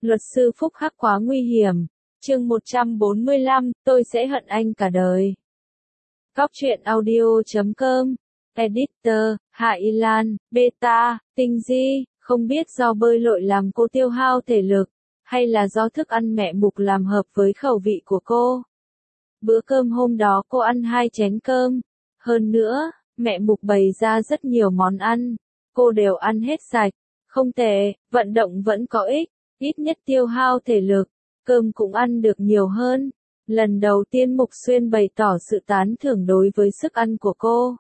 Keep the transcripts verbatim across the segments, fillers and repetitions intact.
Luật sư phúc hắc quá nguy hiểm. Chương một trăm bốn mươi lăm, tôi sẽ hận anh cả đời. Góc truyện audio chấm com. Editor, Hạ Y Lan, Beta, Tinh Di, không biết do bơi lội làm cô tiêu hao thể lực, hay là do thức ăn mẹ Mục làm hợp với khẩu vị của cô. Bữa cơm hôm đó cô ăn hai chén cơm. Hơn nữa, mẹ Mục bày ra rất nhiều món ăn. Cô đều ăn hết sạch. Không tệ, vận động vẫn có ích, ít nhất tiêu hao thể lực. Cơm cũng ăn được nhiều hơn. Lần đầu tiên Mục Xuyên bày tỏ sự tán thưởng đối với sức ăn của cô.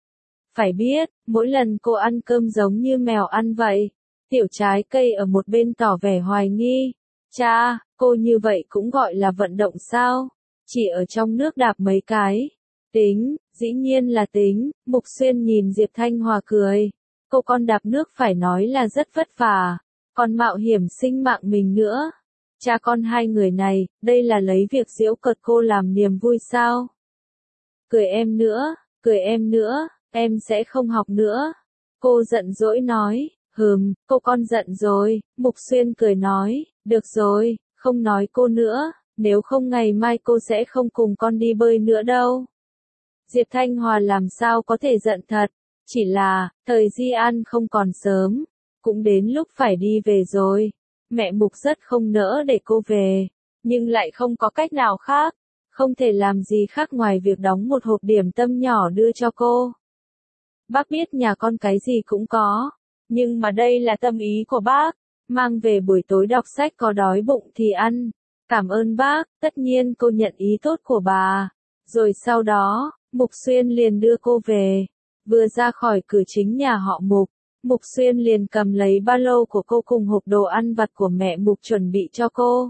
Phải biết, mỗi lần cô ăn cơm giống như mèo ăn vậy. Tiểu trái cây ở một bên tỏ vẻ hoài nghi. Cha, cô như vậy cũng gọi là vận động sao? Chỉ ở trong nước đạp mấy cái. Tính, dĩ nhiên là tính. Mục Xuyên nhìn Diệp Thanh Hòa cười. Cô con đạp nước phải nói là rất vất vả. Còn mạo hiểm sinh mạng mình nữa. Cha con hai người này, đây là lấy việc giễu cợt cô làm niềm vui sao? Cười em nữa, cười em nữa, em sẽ không học nữa. Cô giận dỗi nói, hừm, cô con giận rồi. Mục Xuyên cười nói, được rồi, không nói cô nữa, nếu không ngày mai cô sẽ không cùng con đi bơi nữa đâu. Diệp Thanh Hòa làm sao có thể giận thật, chỉ là, thời Di An không còn sớm, cũng đến lúc phải đi về rồi. Mẹ Mục rất không nỡ để cô về, nhưng lại không có cách nào khác, không thể làm gì khác ngoài việc đóng một hộp điểm tâm nhỏ đưa cho cô. Bác biết nhà con cái gì cũng có, nhưng mà đây là tâm ý của bác, mang về buổi tối đọc sách có đói bụng thì ăn. Cảm ơn bác, tất nhiên cô nhận ý tốt của bà. Rồi sau đó, Mục Xuyên liền đưa cô về. Vừa ra khỏi cửa chính nhà họ Mục, Mục Xuyên liền cầm lấy ba lô của cô cùng hộp đồ ăn vặt của mẹ Mục chuẩn bị cho cô.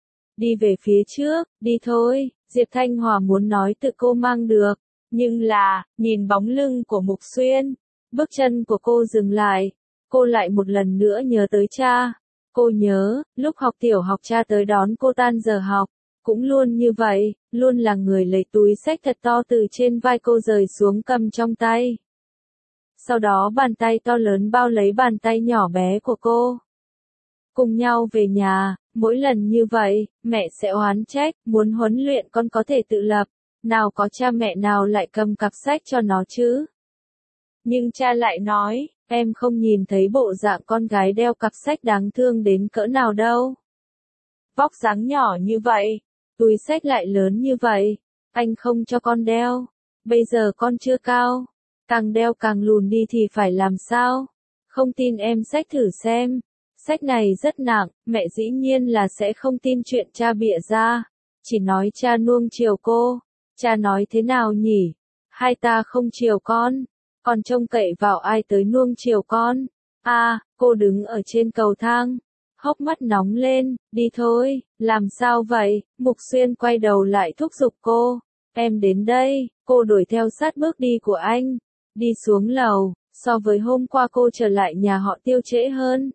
Đi về phía trước, đi thôi, Diệp Thanh Hòa muốn nói tự cô mang được. Nhưng là, nhìn bóng lưng của Mục Xuyên, bước chân của cô dừng lại. Cô lại một lần nữa nhớ tới cha. Cô nhớ, lúc học tiểu học cha tới đón cô tan giờ học. Cũng luôn như vậy, luôn là người lấy túi xách thật to từ trên vai cô rời xuống cầm trong tay. Sau đó bàn tay to lớn bao lấy bàn tay nhỏ bé của cô. Cùng nhau về nhà, mỗi lần như vậy, mẹ sẽ oán trách, muốn huấn luyện con có thể tự lập. Nào có cha mẹ nào lại cầm cặp sách cho nó chứ? Nhưng cha lại nói, em không nhìn thấy bộ dạng con gái đeo cặp sách đáng thương đến cỡ nào đâu. Vóc dáng nhỏ như vậy, túi xách lại lớn như vậy, anh không cho con đeo. Bây giờ con chưa cao, càng đeo càng lùn đi thì phải làm sao? Không tin em xách thử xem. Sách này rất nặng, mẹ dĩ nhiên là sẽ không tin chuyện cha bịa ra. Chỉ nói cha nuông chiều cô. Cha nói thế nào nhỉ? Hai ta không chiều con, còn trông cậy vào ai tới nuông chiều con? A, à, cô đứng ở trên cầu thang, hốc mắt nóng lên, đi thôi, làm sao vậy? Mục Xuyên quay đầu lại thúc giục cô, em đến đây, cô đuổi theo sát bước đi của anh, đi xuống lầu, so với hôm qua cô trở lại nhà họ Tiêu trễ hơn.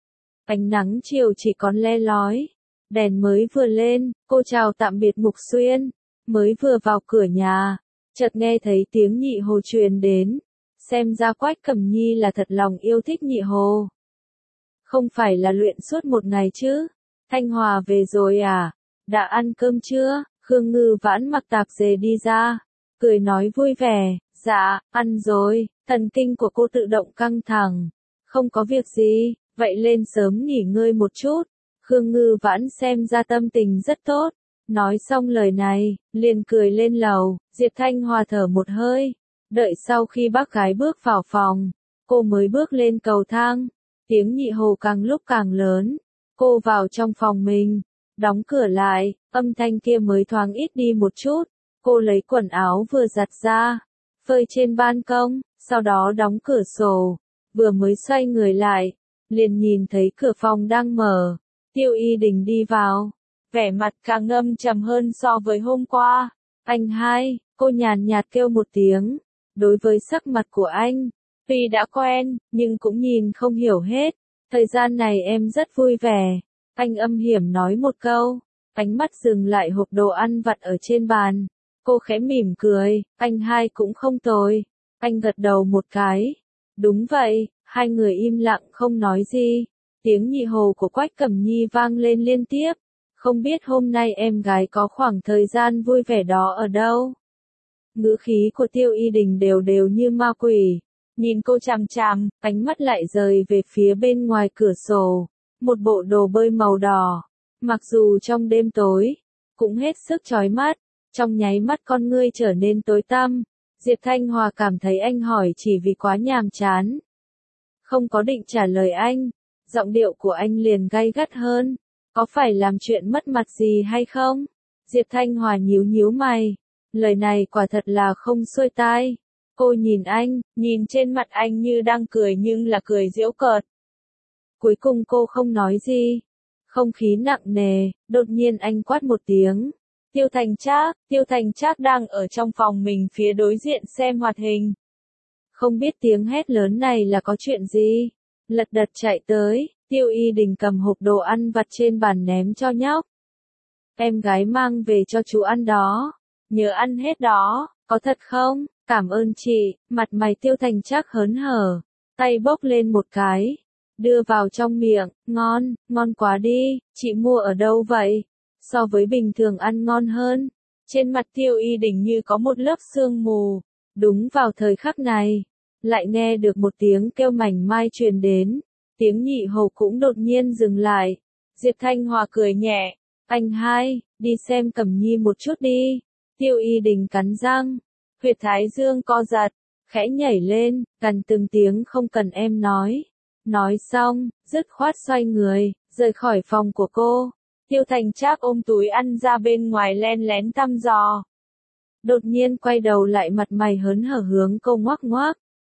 Ánh nắng chiều chỉ còn le lói, đèn mới vừa lên, cô chào tạm biệt Mục Xuyên. Mới vừa vào cửa nhà, chợt nghe thấy tiếng Nhị Hồ truyền đến, xem ra Quách Cẩm Nhi là thật lòng yêu thích Nhị Hồ. Không phải là luyện suốt một ngày chứ? Thanh Hòa về rồi à? Đã ăn cơm chưa? Khương Ngư Vãn mặc tạp dề đi ra, cười nói vui vẻ, dạ, ăn rồi. Thần kinh của cô tự động căng thẳng, không có việc gì, vậy lên sớm nghỉ ngơi một chút. Khương Ngư Vãn xem ra tâm tình rất tốt. Nói xong lời này, liền cười lên lầu, Diệp Thanh Hòa thở một hơi. Đợi sau khi bác gái bước vào phòng, cô mới bước lên cầu thang. Tiếng Nhị Hồ càng lúc càng lớn. Cô vào trong phòng mình, đóng cửa lại, âm thanh kia mới thoáng ít đi một chút. Cô lấy quần áo vừa giặt ra, phơi trên ban công, sau đó đóng cửa sổ. Vừa mới xoay người lại, liền nhìn thấy cửa phòng đang mở. Tiêu Y Đình đi vào. Vẻ mặt càng ngâm trầm hơn so với hôm qua. Anh hai, cô nhàn nhạt kêu một tiếng. Đối với sắc mặt của anh, tuy đã quen, nhưng cũng nhìn không hiểu hết. Thời gian này em rất vui vẻ. Anh âm hiểm nói một câu. Ánh mắt dừng lại hộp đồ ăn vặt ở trên bàn. Cô khẽ mỉm cười, anh hai cũng không tồi. Anh gật đầu một cái. Đúng vậy, hai người im lặng không nói gì. Tiếng nhị hồ của Quách Cẩm Nhi vang lên liên tiếp. Không biết hôm nay em gái có khoảng thời gian vui vẻ đó ở đâu? Ngữ khí của Tiêu Y Đình đều đều như ma quỷ. Nhìn cô chằm chằm, ánh mắt lại rời về phía bên ngoài cửa sổ. Một bộ đồ bơi màu đỏ. Mặc dù trong đêm tối, cũng hết sức chói mắt. Trong nháy mắt con ngươi trở nên tối tăm. Diệp Thanh Hòa cảm thấy anh hỏi chỉ vì quá nhàm chán. Không có định trả lời anh. Giọng điệu của anh liền gay gắt hơn. Có phải làm chuyện mất mặt gì hay không? Diệp Thanh Hòa nhíu nhíu mày. Lời này quả thật là không xuôi tai. Cô nhìn anh, nhìn trên mặt anh như đang cười nhưng là cười giễu cợt. Cuối cùng cô không nói gì. Không khí nặng nề, đột nhiên anh quát một tiếng. Tiêu Thành Trác, Tiêu Thành Trác đang ở trong phòng mình phía đối diện xem hoạt hình. Không biết tiếng hét lớn này là có chuyện gì. Lật đật chạy tới, Tiêu Y Đình cầm hộp đồ ăn vặt trên bàn ném cho nhóc. Em gái mang về cho chú ăn đó. Nhớ ăn hết đó, có thật không? Cảm ơn chị. Mặt mày Tiêu Thành Trác hớn hở. Tay bốc lên một cái. Đưa vào trong miệng. Ngon, ngon quá đi. Chị mua ở đâu vậy? So với bình thường ăn ngon hơn. Trên mặt Tiêu Y Đình như có một lớp sương mù. Đúng vào thời khắc này. Lại nghe được một tiếng kêu mảnh mai truyền đến. Tiếng nhị hồ cũng đột nhiên dừng lại. Diệp Thanh Hòa cười nhẹ. Anh hai, đi xem Cẩm Nhi một chút đi. Tiêu Y Đình cắn răng. Huyệt thái dương co giật. Khẽ nhảy lên, cằn từng tiếng không cần em nói. Nói xong, dứt khoát xoay người, rời khỏi phòng của cô. Tiêu Thành Trác ôm túi ăn ra bên ngoài len lén thăm dò. Đột nhiên quay đầu lại mặt mày hớn hở hướng cô ngoắc ngoắc.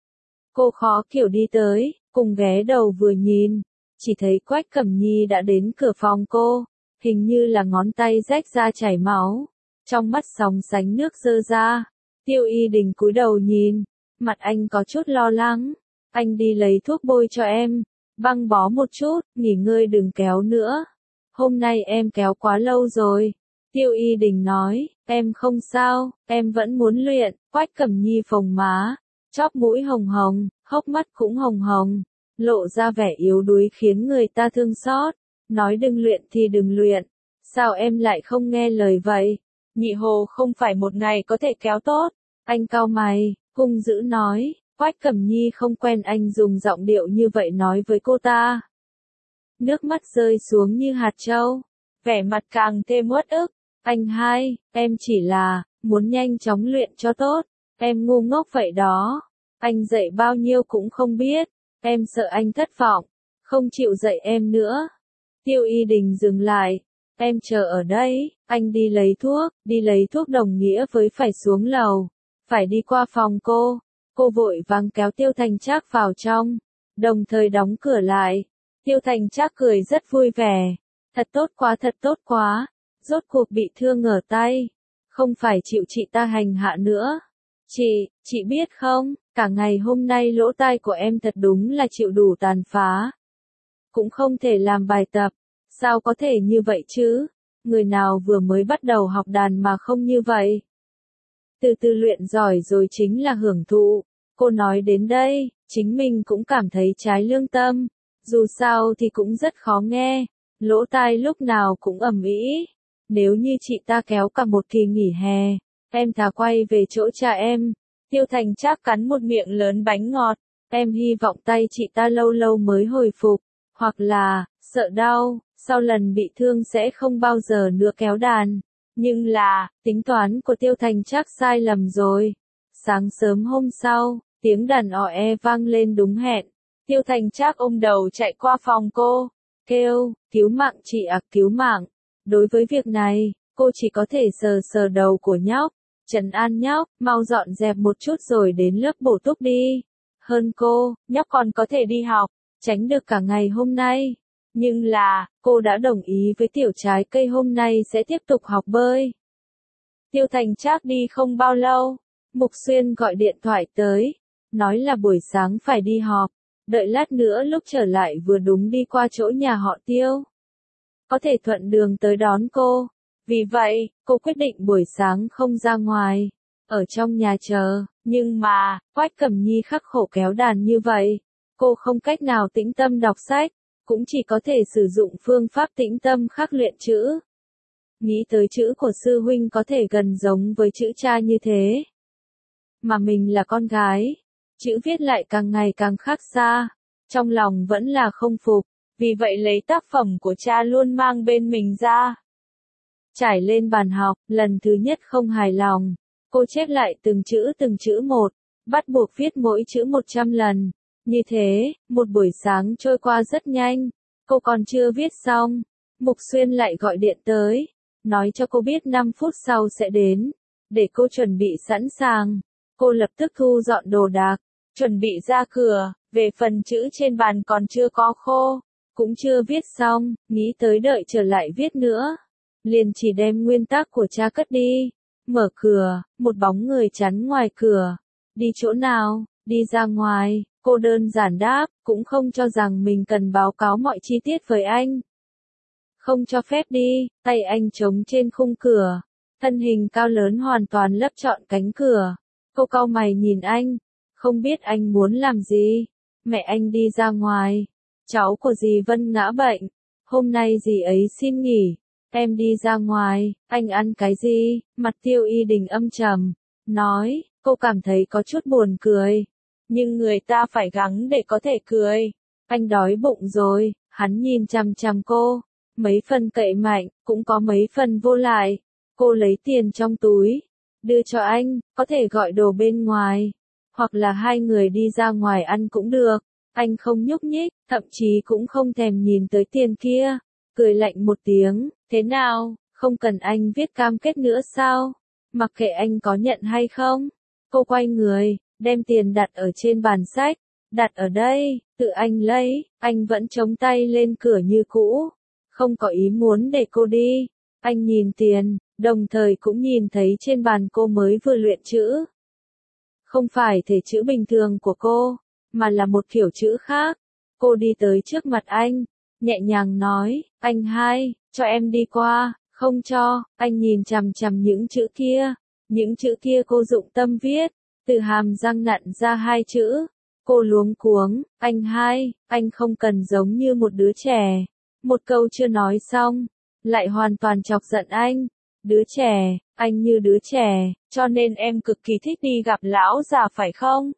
Cô khó kiểu đi tới, cùng ghé đầu vừa nhìn. Chỉ thấy Quách Cẩm Nhi đã đến cửa phòng cô. Hình như là ngón tay rách ra chảy máu. Trong mắt sóng sánh nước dơ ra. Tiêu Y Đình cúi đầu nhìn. Mặt anh có chút lo lắng. Anh đi lấy thuốc bôi cho em. Băng bó một chút, nghỉ ngơi đừng kéo nữa. Hôm nay em kéo quá lâu rồi. Tiêu Y Đình nói, em không sao, em vẫn muốn luyện. Quách Cẩm Nhi phồng má. Chóp mũi hồng hồng, hốc mắt cũng hồng hồng. Lộ ra vẻ yếu đuối khiến người ta thương xót. Nói đừng luyện thì đừng luyện. Sao em lại không nghe lời vậy? Nhị hồ không phải một ngày có thể kéo tốt. Anh cau mày, hung dữ nói. Quách Cẩm Nhi không quen anh dùng giọng điệu như vậy nói với cô ta. Nước mắt rơi xuống như hạt châu. Vẻ mặt càng thêm uất ức. Anh hai, em chỉ là, muốn nhanh chóng luyện cho tốt. Em ngu ngốc vậy đó. Anh dạy bao nhiêu cũng không biết. Em sợ anh thất vọng. Không chịu dạy em nữa. Tiêu Y Đình dừng lại. Em chờ ở đây, anh đi lấy thuốc. Đi lấy thuốc đồng nghĩa với phải xuống lầu. Phải đi qua phòng cô. Cô vội vàng kéo Tiêu Thành Trác vào trong. Đồng thời đóng cửa lại. Tiêu Thành Trác cười rất vui vẻ. Thật tốt quá thật tốt quá. Rốt cuộc bị thương ở tay. Không phải chịu chị ta hành hạ nữa. Chị, chị biết không, cả ngày hôm nay lỗ tai của em thật đúng là chịu đủ tàn phá. Cũng không thể làm bài tập. Sao có thể như vậy chứ? Người nào vừa mới bắt đầu học đàn mà không như vậy? Từ từ luyện giỏi rồi chính là hưởng thụ. Cô nói đến đây, chính mình cũng cảm thấy trái lương tâm. Dù sao thì cũng rất khó nghe. Lỗ tai lúc nào cũng ầm ĩ. Nếu như chị ta kéo cả một kỳ nghỉ hè, em thà quay về chỗ cha em. Tiêu Thành Trác cắn một miệng lớn bánh ngọt. Em hy vọng tay chị ta lâu lâu mới hồi phục. Hoặc là, sợ đau, sau lần bị thương sẽ không bao giờ nữa kéo đàn. Nhưng là, tính toán của Tiêu Thành Trác sai lầm rồi. Sáng sớm hôm sau, tiếng đàn ò e vang lên đúng hẹn. Tiêu Thành Trác ôm đầu chạy qua phòng cô. Kêu, cứu mạng chị ạ, cứu mạng. Đối với việc này, cô chỉ có thể sờ sờ đầu của nhóc. Trấn an nhóc, mau dọn dẹp một chút rồi đến lớp bổ túc đi. Hơn cô, nhóc còn có thể đi học, tránh được cả ngày hôm nay. Nhưng là, cô đã đồng ý với tiểu trái cây hôm nay sẽ tiếp tục học bơi. Tiêu Thành Trác đi không bao lâu, Mục Xuyên gọi điện thoại tới, nói là buổi sáng phải đi họp, đợi lát nữa lúc trở lại vừa đúng đi qua chỗ nhà họ Tiêu. Có thể thuận đường tới đón cô. Vì vậy, cô quyết định buổi sáng không ra ngoài, ở trong nhà chờ. Nhưng mà, Quách Cẩm Nhi khắc khổ kéo đàn như vậy, cô không cách nào tĩnh tâm đọc sách. cũng chỉ có thể sử dụng phương pháp tĩnh tâm khắc luyện chữ. Nghĩ tới chữ của sư huynh có thể gần giống với chữ cha như thế. Mà mình là con gái, chữ viết lại càng ngày càng khác xa, trong lòng vẫn là không phục, vì vậy lấy tác phẩm của cha luôn mang bên mình ra. Trải lên bàn học, lần thứ nhất không hài lòng, cô chép lại từng chữ từng chữ một, bắt buộc viết mỗi chữ một trăm lần. Như thế, một buổi sáng trôi qua rất nhanh, cô còn chưa viết xong, Mục Xuyên lại gọi điện tới, nói cho cô biết năm phút sau sẽ đến, để cô chuẩn bị sẵn sàng. Cô lập tức thu dọn đồ đạc, chuẩn bị ra cửa, về phần chữ trên bàn còn chưa có khô, cũng chưa viết xong, nghĩ tới đợi trở lại viết nữa. Liền chỉ đem nguyên tắc của cha cất đi, mở cửa, một bóng người chắn ngoài cửa. Đi chỗ nào? Đi ra ngoài, cô đơn giản đáp, cũng không cho rằng mình cần báo cáo mọi chi tiết với anh. Không cho phép đi, tay anh chống trên khung cửa, thân hình cao lớn hoàn toàn lấp trọn cánh cửa. Cô cau mày nhìn anh, không biết anh muốn làm gì. Mẹ anh đi ra ngoài, cháu của dì Vân ngã bệnh, hôm nay dì ấy xin nghỉ, em đi ra ngoài. Anh ăn cái gì? Mặt Tiêu Y Đình âm trầm, nói, cô cảm thấy có chút buồn cười, nhưng người ta phải gắng để có thể cười. Anh đói bụng rồi, hắn nhìn chằm chằm cô, mấy phần cậy mạnh, cũng có mấy phần vô lại. Cô lấy tiền trong túi, đưa cho anh, có thể gọi đồ bên ngoài, hoặc là hai người đi ra ngoài ăn cũng được. Anh không nhúc nhích, thậm chí cũng không thèm nhìn tới tiền kia, cười lạnh một tiếng, thế nào, không cần anh viết cam kết nữa sao? Mặc kệ anh có nhận hay không. Cô quay người, đem tiền đặt ở trên bàn sách, đặt ở đây, tự anh lấy. Anh vẫn chống tay lên cửa như cũ, không có ý muốn để cô đi. Anh nhìn tiền, đồng thời cũng nhìn thấy trên bàn cô mới vừa luyện chữ. Không phải thể chữ bình thường của cô, mà là một kiểu chữ khác. Cô đi tới trước mặt anh, nhẹ nhàng nói, anh hai, cho em đi qua. Không cho. Anh nhìn chằm chằm những chữ kia, những chữ kia cô dụng tâm viết, từ hàm răng nặn ra hai chữ. Cô luống cuống, anh hai, anh không cần giống như một đứa trẻ. Một câu chưa nói xong, lại hoàn toàn chọc giận anh. Đứa trẻ, anh như đứa trẻ, cho nên em cực kỳ thích đi gặp lão già phải không?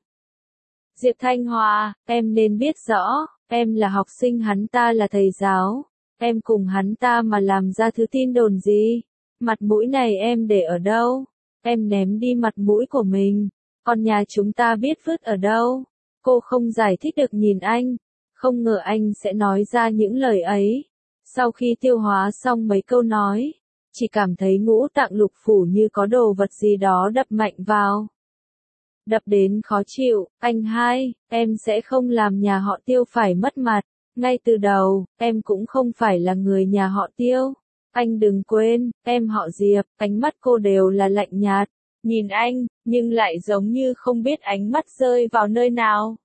Diệp Thanh Hòa, em nên biết rõ, em là học sinh hắn ta là thầy giáo. Em cùng hắn ta mà làm ra thứ tin đồn gì? Mặt mũi này em để ở đâu? Em ném đi mặt mũi của mình, còn nhà chúng ta biết vứt ở đâu? Cô không giải thích được nhìn anh, không ngờ anh sẽ nói ra những lời ấy. Sau khi tiêu hóa xong mấy câu nói, chỉ cảm thấy ngũ tạng lục phủ như có đồ vật gì đó đập mạnh vào. Đập đến khó chịu. Anh hai, em sẽ không làm nhà họ Tiêu phải mất mặt. Ngay từ đầu, em cũng không phải là người nhà họ Tiêu. Anh đừng quên, em họ Diệp. Ánh mắt cô đều là lạnh nhạt, nhìn anh, nhưng lại giống như không biết ánh mắt rơi vào nơi nào.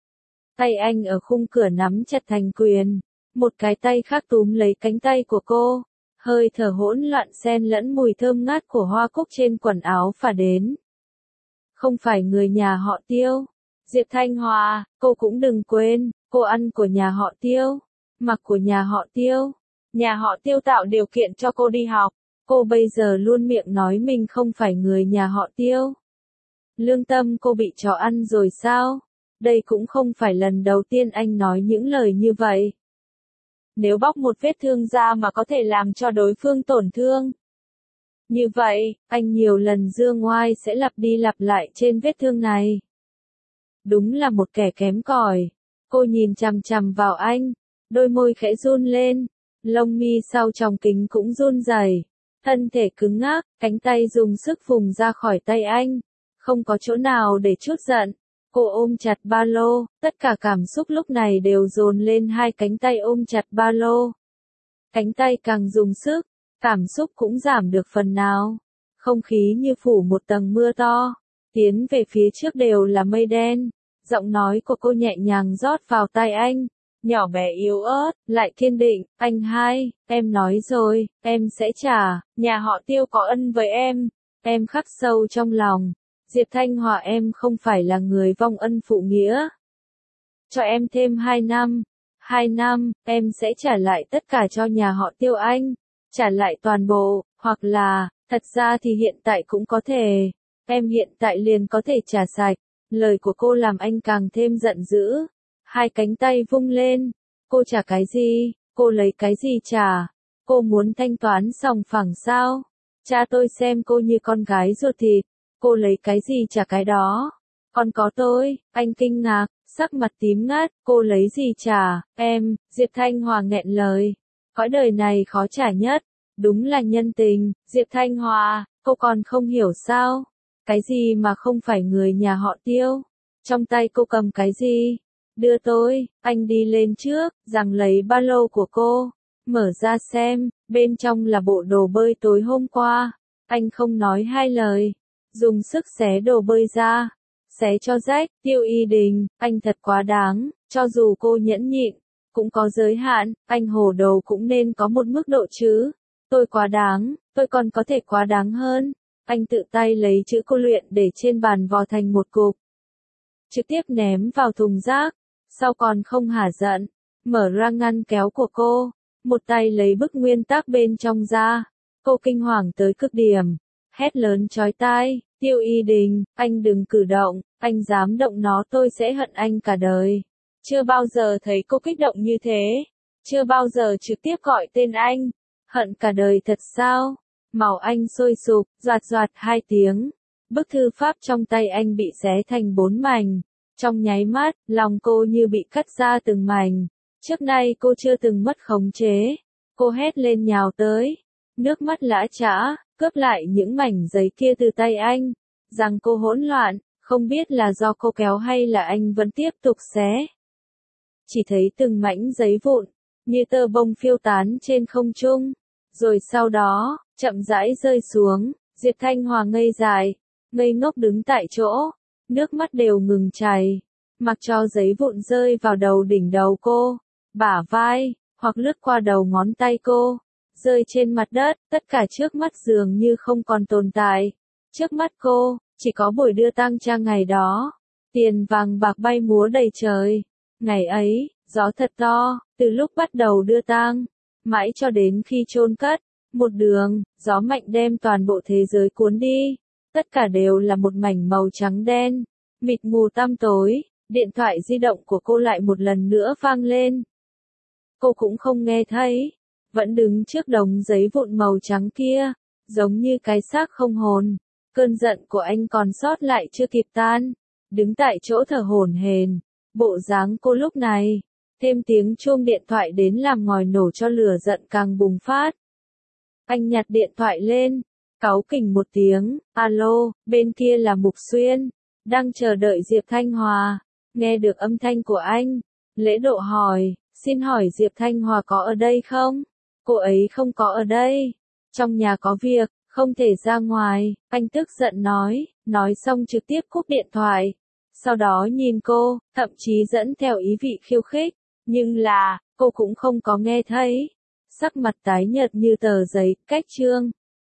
Tay anh ở khung cửa nắm chặt thành quyền, một cái tay khác túm lấy cánh tay của cô. Hơi thở hỗn loạn xen lẫn mùi thơm ngát của hoa cúc trên quần áo phả đến. Không phải người nhà họ Tiêu. Diệp Thanh Hòa, cô cũng đừng quên, cô ăn của nhà họ Tiêu, mặc của nhà họ Tiêu. Nhà họ Tiêu tạo điều kiện cho cô đi học, cô bây giờ luôn miệng nói mình không phải người nhà họ Tiêu. Lương tâm cô bị chó ăn rồi sao? Đây cũng không phải lần đầu tiên anh nói những lời như vậy. Nếu bóc một vết thương ra mà có thể làm cho đối phương tổn thương, như vậy, anh nhiều lần dương ngoai sẽ lặp đi lặp lại trên vết thương này. Đúng là một kẻ kém cỏi. Cô nhìn chằm chằm vào anh, đôi môi khẽ run lên, lông mi sau tròng kính cũng run rẩy, thân thể cứng ngắc, cánh tay dùng sức vùng ra khỏi tay anh, không có chỗ nào để trút giận. Cô ôm chặt ba lô, tất cả cảm xúc lúc này đều dồn lên hai cánh tay ôm chặt ba lô. Cánh tay càng dùng sức, cảm xúc cũng giảm được phần nào. Không khí như phủ một tầng mưa to, tiến về phía trước đều là mây đen. Giọng nói của cô nhẹ nhàng rót vào tai anh, nhỏ bé yếu ớt, lại kiên định. Anh hai, em nói rồi, em sẽ trả. Nhà họ Tiêu có ân với em, em khắc sâu trong lòng. Diệp Thanh Hòa, em không phải là người vong ân phụ nghĩa. Cho em thêm hai năm, Hai năm, em sẽ trả lại tất cả cho nhà họ Tiêu Anh. Trả lại toàn bộ, hoặc là, thật ra thì hiện tại cũng có thể. Em hiện tại liền có thể trả sạch. Lời của cô làm anh càng thêm giận dữ. Hai cánh tay vung lên. Cô trả cái gì? Cô lấy cái gì trả? Cô muốn thanh toán sòng phẳng sao? Cha tôi xem cô như con gái ruột thịt. Cô lấy cái gì trả cái đó? Còn có tôi, anh kinh ngạc, sắc mặt tím ngắt, cô lấy gì trả? Em, Diệp Thanh Hòa nghẹn lời. Cõi đời này khó trả nhất. Đúng là nhân tình, Diệp Thanh Hòa, cô còn không hiểu sao? Cái gì mà không phải người nhà họ Tiêu? Trong tay cô cầm cái gì? Đưa tôi, anh đi lên trước, giằng lấy ba lô của cô. Mở ra xem, bên trong là bộ đồ bơi tối hôm qua. Anh không nói hai lời. Dùng sức xé đồ bơi ra. Xé cho rách, Tiêu Y Đình, anh thật quá đáng. Cho dù cô nhẫn nhịn, cũng có giới hạn. Anh hồ đồ cũng nên có một mức độ chứ. Tôi quá đáng, tôi còn có thể quá đáng hơn. Anh tự tay lấy chữ cô luyện để trên bàn vò thành một cục. Trực tiếp ném vào thùng rác. Sau còn không hả giận. Mở ra ngăn kéo của cô. Một tay lấy bức nguyên tắc bên trong ra. Cô kinh hoàng tới cực điểm. Hét lớn chói tai. Tiêu Y Đình, anh đừng cử động. Anh dám động nó tôi sẽ hận anh cả đời. Chưa bao giờ thấy cô kích động như thế. Chưa bao giờ trực tiếp gọi tên anh. Hận cả đời thật sao? Màu anh sôi sục, doạt doạt hai tiếng. Bức thư pháp trong tay anh bị xé thành bốn mảnh. Trong nháy mắt, lòng cô như bị cắt ra từng mảnh. Trước nay cô chưa từng mất khống chế. Cô hét lên nhào tới. Nước mắt lã chã, cướp lại những mảnh giấy kia từ tay anh. Rằng cô hỗn loạn, không biết là do cô kéo hay là anh vẫn tiếp tục xé. Chỉ thấy từng mảnh giấy vụn, như tơ bông phiêu tán trên không trung. Rồi sau đó, chậm rãi rơi xuống, Diệp Thanh Hòa ngây dại, ngây ngốc đứng tại chỗ, nước mắt đều ngừng chảy, mặc cho giấy vụn rơi vào đầu đỉnh đầu cô, bả vai, hoặc lướt qua đầu ngón tay cô, rơi trên mặt đất, tất cả trước mắt dường như không còn tồn tại. Trước mắt cô, chỉ có buổi đưa tang cha ngày đó, tiền vàng bạc bay múa đầy trời. Ngày ấy, gió thật to, từ lúc bắt đầu đưa tang, mãi cho đến khi chôn cất, một đường, gió mạnh đem toàn bộ thế giới cuốn đi. Tất cả đều là một mảnh màu trắng đen, mịt mù tăm tối. Điện thoại di động của cô lại một lần nữa vang lên. Cô cũng không nghe thấy, vẫn đứng trước đống giấy vụn màu trắng kia, giống như cái xác không hồn. Cơn giận của anh còn sót lại chưa kịp tan, đứng tại chỗ thở hổn hển. Bộ dáng cô lúc này, thêm tiếng chuông điện thoại đến làm ngòi nổ cho lửa giận càng bùng phát. Anh nhặt điện thoại lên, cáu kỉnh một tiếng, alo, bên kia là Mục Xuyên, đang chờ đợi Diệp Thanh Hòa. Nghe được âm thanh của anh, lễ độ hỏi, xin hỏi Diệp Thanh Hòa có ở đây không? Cô ấy không có ở đây, trong nhà có việc, không thể ra ngoài, anh tức giận nói, nói xong trực tiếp cúp điện thoại. Sau đó nhìn cô, thậm chí dẫn theo ý vị khiêu khích, nhưng là, cô cũng không có nghe thấy. Sắc mặt tái nhợt như tờ giấy, cách chương.